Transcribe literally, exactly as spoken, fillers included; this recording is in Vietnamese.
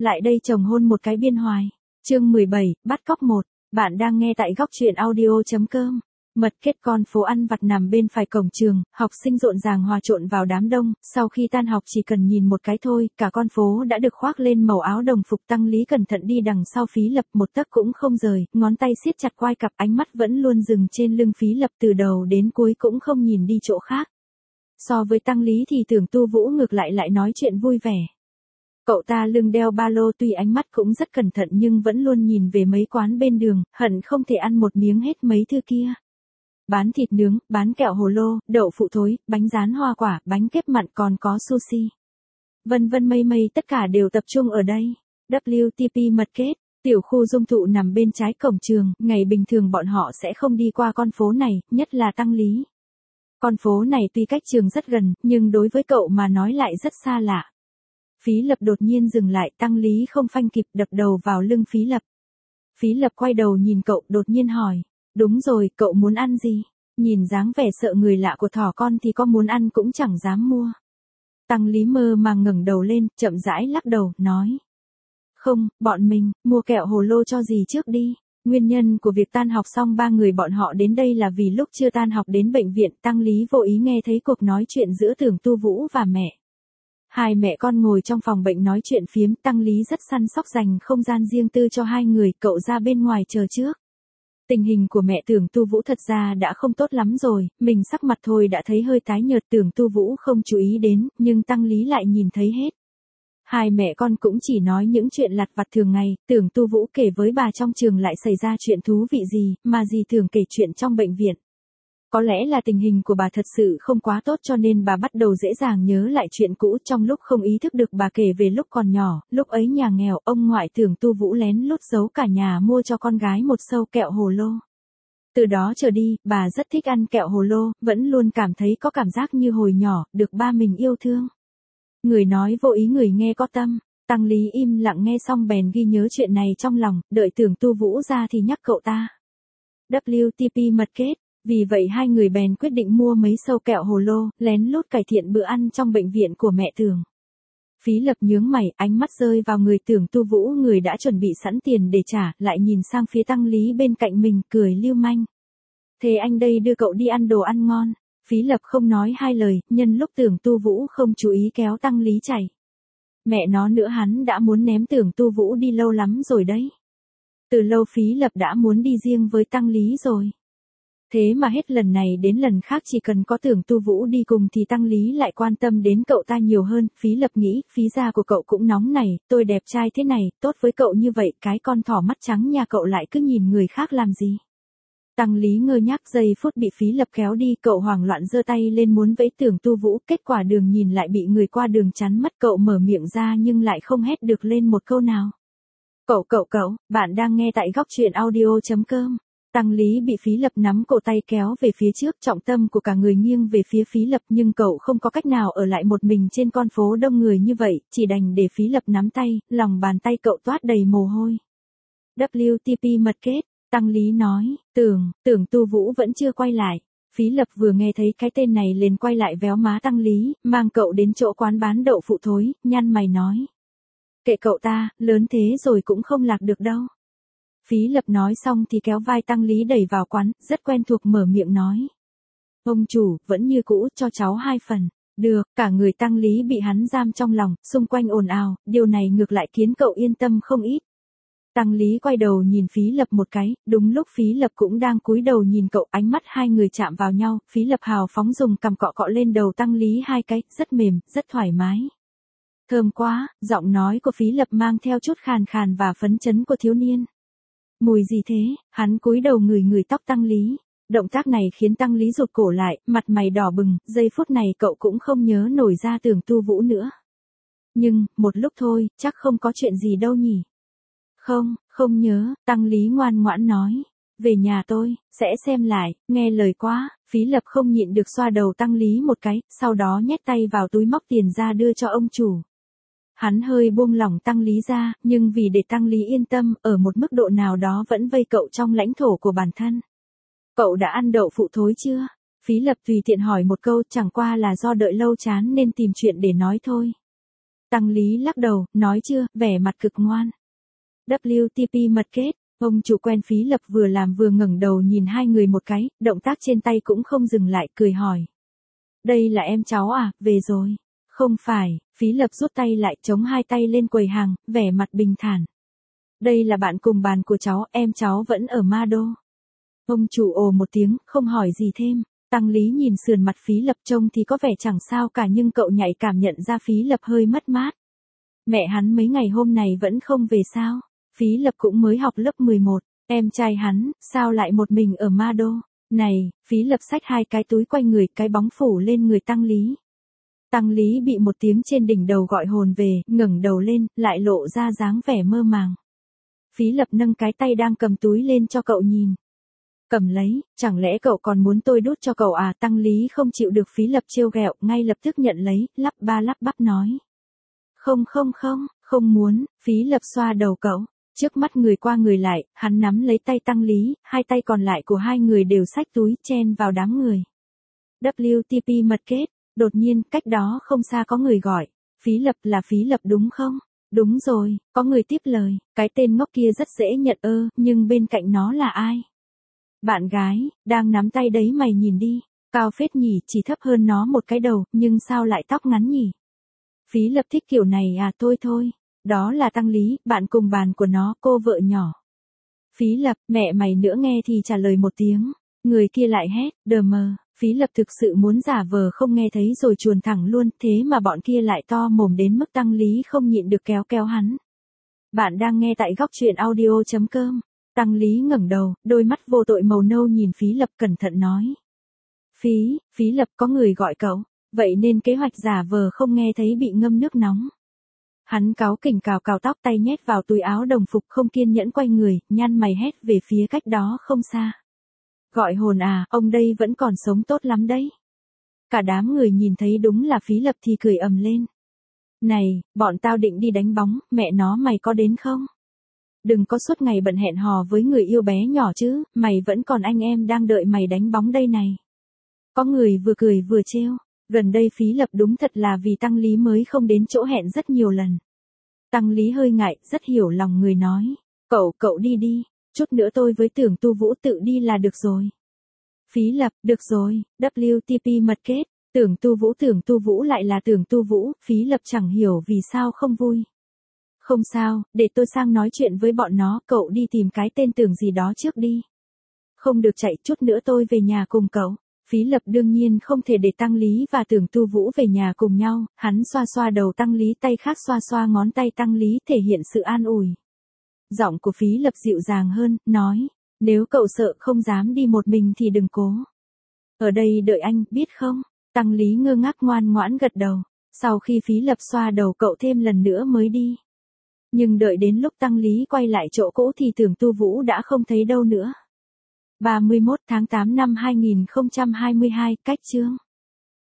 lại đây chồng hôn một cái biên hoài. Chương mười bảy, bắt cóc một. Bạn đang nghe tại góc truyện audio chấm com. Mật kết con phố ăn vặt nằm bên phải cổng trường, học sinh rộn ràng hòa trộn vào đám đông, sau khi tan học chỉ cần nhìn một cái thôi, cả con phố đã được khoác lên màu áo đồng phục. Tăng Lý cẩn thận đi đằng sau Phí Lập một tấc cũng không rời, ngón tay siết chặt quai cặp, ánh mắt vẫn luôn dừng trên lưng Phí Lập từ đầu đến cuối cũng không nhìn đi chỗ khác. So với Tăng Lý thì Tưởng Tu Vũ ngược lại lại nói chuyện vui vẻ. Cậu ta lưng đeo ba lô, tuy ánh mắt cũng rất cẩn thận nhưng vẫn luôn nhìn về mấy quán bên đường, hận không thể ăn một miếng hết mấy thứ kia. Bán thịt nướng, bán kẹo hồ lô, đậu phụ thối, bánh rán hoa quả, bánh kếp mặn, còn có sushi. Vân vân mây mây, tất cả đều tập trung ở đây. vê kép tê mật kết, tiểu khu dung thụ nằm bên trái cổng trường, ngày bình thường bọn họ sẽ không đi qua con phố này, nhất là Tăng Lý. Con phố này tuy cách trường rất gần, nhưng đối với cậu mà nói lại rất xa lạ. Phí Lập đột nhiên dừng lại, Tăng Lý không phanh kịp, đập đầu vào lưng Phí Lập. Phí Lập quay đầu nhìn cậu, đột nhiên hỏi. Đúng rồi, cậu muốn ăn gì? Nhìn dáng vẻ sợ người lạ của thỏ con thì có muốn ăn cũng chẳng dám mua. Tăng Lý mơ màng ngẩng đầu lên, chậm rãi lắc đầu, nói. Không, bọn mình, mua kẹo hồ lô cho gì trước đi. Nguyên nhân của việc tan học xong ba người bọn họ đến đây là vì lúc chưa tan học đến bệnh viện. Tăng Lý vô ý nghe thấy cuộc nói chuyện giữa Tưởng Tu Vũ và mẹ. Hai mẹ con ngồi trong phòng bệnh nói chuyện phiếm, Tăng Lý rất săn sóc dành không gian riêng tư cho hai người, cậu ra bên ngoài chờ trước. Tình hình của mẹ Tưởng Tu Vũ thật ra đã không tốt lắm rồi, mình sắc mặt thôi đã thấy hơi tái nhợt. Tưởng Tu Vũ không chú ý đến, nhưng Tăng Lý lại nhìn thấy hết. Hai mẹ con cũng chỉ nói những chuyện lặt vặt thường ngày, Tưởng Tu Vũ kể với bà trong trường lại xảy ra chuyện thú vị gì, mà dì thường kể chuyện trong bệnh viện. Có lẽ là tình hình của bà thật sự không quá tốt cho nên bà bắt đầu dễ dàng nhớ lại chuyện cũ. Trong lúc không ý thức được bà kể về lúc còn nhỏ, lúc ấy nhà nghèo, ông ngoại Tưởng Tu Vũ lén lút giấu cả nhà mua cho con gái một sâu kẹo hồ lô. Từ đó trở đi, bà rất thích ăn kẹo hồ lô, vẫn luôn cảm thấy có cảm giác như hồi nhỏ, được ba mình yêu thương. Người nói vô ý người nghe có tâm. Tăng Lý im lặng nghe xong bèn ghi nhớ chuyện này trong lòng, đợi Tưởng Tu Vũ ra thì nhắc cậu ta. vê kép tê mật kết. Vì vậy hai người bèn quyết định mua mấy sâu kẹo hồ lô, lén lút cải thiện bữa ăn trong bệnh viện của mẹ Tưởng. Phí Lập nhướng mày, ánh mắt rơi vào người Tưởng Tu Vũ, người đã chuẩn bị sẵn tiền để trả, lại nhìn sang phía Tăng Lý bên cạnh mình, cười lưu manh. Thế anh đây đưa cậu đi ăn đồ ăn ngon. Phí Lập không nói hai lời, nhân lúc Tưởng Tu Vũ không chú ý kéo Tăng Lý chạy. Mẹ nó nữa, hắn đã muốn ném Tưởng Tu Vũ đi lâu lắm rồi đấy. Từ lâu Phí Lập đã muốn đi riêng với Tăng Lý rồi. Thế mà hết lần này đến lần khác chỉ cần có Tưởng Tu Vũ đi cùng thì Tăng Lý lại quan tâm đến cậu ta nhiều hơn. Phí Lập nghĩ, Phí gia của cậu cũng nóng này, tôi đẹp trai thế này, tốt với cậu như vậy, cái con thỏ mắt trắng nhà cậu lại cứ nhìn người khác làm gì. Tăng Lý ngơ ngác, giây phút bị Phí Lập kéo đi, cậu hoảng loạn giơ tay lên muốn vẫy Tưởng Tu Vũ, kết quả đường nhìn lại bị người qua đường chắn mất. Cậu mở miệng ra nhưng lại không hét được lên một câu nào. Cậu cậu cậu, bạn đang nghe tại góc truyện audio chấm com. Tăng Lý bị Phí Lập nắm cổ tay kéo về phía trước, trọng tâm của cả người nghiêng về phía Phí Lập, nhưng cậu không có cách nào ở lại một mình trên con phố đông người như vậy, chỉ đành để Phí Lập nắm tay, lòng bàn tay cậu toát đầy mồ hôi. vê kép tê mật kết, Tăng Lý nói, tưởng, Tưởng Tu Vũ vẫn chưa quay lại. Phí Lập vừa nghe thấy cái tên này liền quay lại véo má Tăng Lý, mang cậu đến chỗ quán bán đậu phụ thối, nhăn mày nói. Kệ cậu ta, lớn thế rồi cũng không lạc được đâu. Phí Lập nói xong thì kéo vai Tăng Lý đẩy vào quán, rất quen thuộc mở miệng nói. Ông chủ, vẫn như cũ, cho cháu hai phần. Được, cả người Tăng Lý bị hắn giam trong lòng, xung quanh ồn ào, điều này ngược lại khiến cậu yên tâm không ít. Tăng Lý quay đầu nhìn Phí Lập một cái, đúng lúc Phí Lập cũng đang cúi đầu nhìn cậu, ánh mắt hai người chạm vào nhau, Phí Lập hào phóng dùng cằm cọ cọ lên đầu Tăng Lý hai cái, rất mềm, rất thoải mái. Thơm quá, giọng nói của Phí Lập mang theo chút khàn khàn và phấn chấn của thiếu niên. Mùi gì thế? Hắn cúi đầu ngửi ngửi tóc Tăng Lý. Động tác này khiến Tăng Lý rụt cổ lại, mặt mày đỏ bừng, giây phút này cậu cũng không nhớ nổi ra Tưởng Tu Vũ nữa. Nhưng, một lúc thôi, chắc không có chuyện gì đâu nhỉ? Không, không nhớ, Tăng Lý ngoan ngoãn nói. Về nhà tôi, sẽ xem lại, nghe lời quá. Phí Lập không nhịn được xoa đầu Tăng Lý một cái, sau đó nhét tay vào túi móc tiền ra đưa cho ông chủ. Hắn hơi buông lỏng Tăng Lý ra, nhưng vì để Tăng Lý yên tâm, ở một mức độ nào đó vẫn vây cậu trong lãnh thổ của bản thân. Cậu đã ăn đậu phụ thối chưa? Phí Lập tùy tiện hỏi một câu, chẳng qua là do đợi lâu chán nên tìm chuyện để nói thôi. Tăng Lý lắc đầu, nói chưa, vẻ mặt cực ngoan. vê kép tê pê mật kết, ông chủ quen Phí Lập vừa làm vừa ngẩng đầu nhìn hai người một cái, động tác trên tay cũng không dừng lại, cười hỏi. Đây là em cháu à, về rồi. Không phải, Phí Lập rút tay lại, chống hai tay lên quầy hàng, vẻ mặt bình thản. Đây là bạn cùng bàn của cháu, em cháu vẫn ở Ma Đô. Ông chủ ồ một tiếng, không hỏi gì thêm. Tăng Lý nhìn sườn mặt Phí Lập trông thì có vẻ chẳng sao cả nhưng cậu nhạy cảm nhận ra Phí Lập hơi mất mát. Mẹ hắn mấy ngày hôm này vẫn không về sao? Phí Lập cũng mới học lớp mười một, em trai hắn, sao lại một mình ở Ma Đô? Này, Phí Lập xách hai cái túi quanh người, cái bóng phủ lên người Tăng Lý. Tăng Lý bị một tiếng trên đỉnh đầu gọi hồn về, ngẩng đầu lên, lại lộ ra dáng vẻ mơ màng. Phí Lập nâng cái tay đang cầm túi lên cho cậu nhìn. Cầm lấy, chẳng lẽ cậu còn muốn tôi đút cho cậu à? Tăng Lý không chịu được Phí Lập trêu ghẹo, ngay lập tức nhận lấy, lắp ba lắp bắp nói. Không không không, không muốn, Phí Lập xoa đầu cậu. Trước mắt người qua người lại, hắn nắm lấy tay Tăng Lý, hai tay còn lại của hai người đều xách túi chen vào đám người. vê kép tê pê mật kết, đột nhiên, cách đó không xa có người gọi. Phí Lập là Phí Lập đúng không? Đúng rồi, có người tiếp lời, cái tên ngốc kia rất dễ nhận ơ, nhưng bên cạnh nó là ai? Bạn gái, đang nắm tay đấy mày nhìn đi, cao phết nhỉ, chỉ thấp hơn nó một cái đầu, nhưng sao lại tóc ngắn nhỉ? Phí Lập thích kiểu này à? Thôi thôi, đó là Tăng Lý, bạn cùng bàn của nó, cô vợ nhỏ. Phí Lập, mẹ mày nữa nghe thì trả lời một tiếng, người kia lại hét, đờ mờ. Phí Lập thực sự muốn giả vờ không nghe thấy rồi chuồn thẳng luôn, thế mà bọn kia lại to mồm đến mức Tăng Lý không nhịn được kéo kéo hắn. Bạn đang nghe tại góc truyện audio chấm com. Tăng Lý ngẩng đầu, đôi mắt vô tội màu nâu nhìn Phí Lập cẩn thận nói. Phí, Phí Lập có người gọi cậu, vậy nên kế hoạch giả vờ không nghe thấy bị ngâm nước nóng. Hắn cáu kỉnh cào cào tóc tay nhét vào túi áo đồng phục không kiên nhẫn quay người, nhăn mày hét về phía cách đó không xa. Gọi hồn à, ông đây vẫn còn sống tốt lắm đấy. Cả đám người nhìn thấy đúng là Phí Lập thì cười ầm lên. Này, bọn tao định đi đánh bóng, mẹ nó mày có đến không? Đừng có suốt ngày bận hẹn hò với người yêu bé nhỏ chứ, mày vẫn còn anh em đang đợi mày đánh bóng đây này. Có người vừa cười vừa trêu, gần đây Phí Lập đúng thật là vì Tăng Lý mới không đến chỗ hẹn rất nhiều lần. Tăng Lý hơi ngại, rất hiểu lòng người nói, cậu cậu đi đi, chút nữa tôi với Tưởng Tu Vũ tự đi là được rồi. Phí Lập, được rồi, vê kép tê pê mật kết, Tưởng Tu Vũ Tưởng Tu Vũ lại là Tưởng Tu Vũ, Phí Lập chẳng hiểu vì sao không vui. Không sao, để tôi sang nói chuyện với bọn nó, cậu đi tìm cái tên Tưởng gì đó trước đi. Không được chạy, chút nữa tôi về nhà cùng cậu. Phí Lập đương nhiên không thể để Tăng Lý và Tưởng Tu Vũ về nhà cùng nhau, hắn xoa xoa đầu Tăng Lý, tay khác xoa xoa ngón tay Tăng Lý thể hiện sự an ủi. Giọng của Phí Lập dịu dàng hơn, nói, nếu cậu sợ không dám đi một mình thì đừng cố. Ở đây đợi anh, biết không? Tăng Lý ngơ ngác ngoan ngoãn gật đầu, sau khi Phí Lập xoa đầu cậu thêm lần nữa mới đi. Nhưng đợi đến lúc Tăng Lý quay lại chỗ cũ thì Tưởng Tu Vũ đã không thấy đâu nữa. ba mươi mốt tháng tám năm hai nghìn không trăm hai mươi hai, cách chương.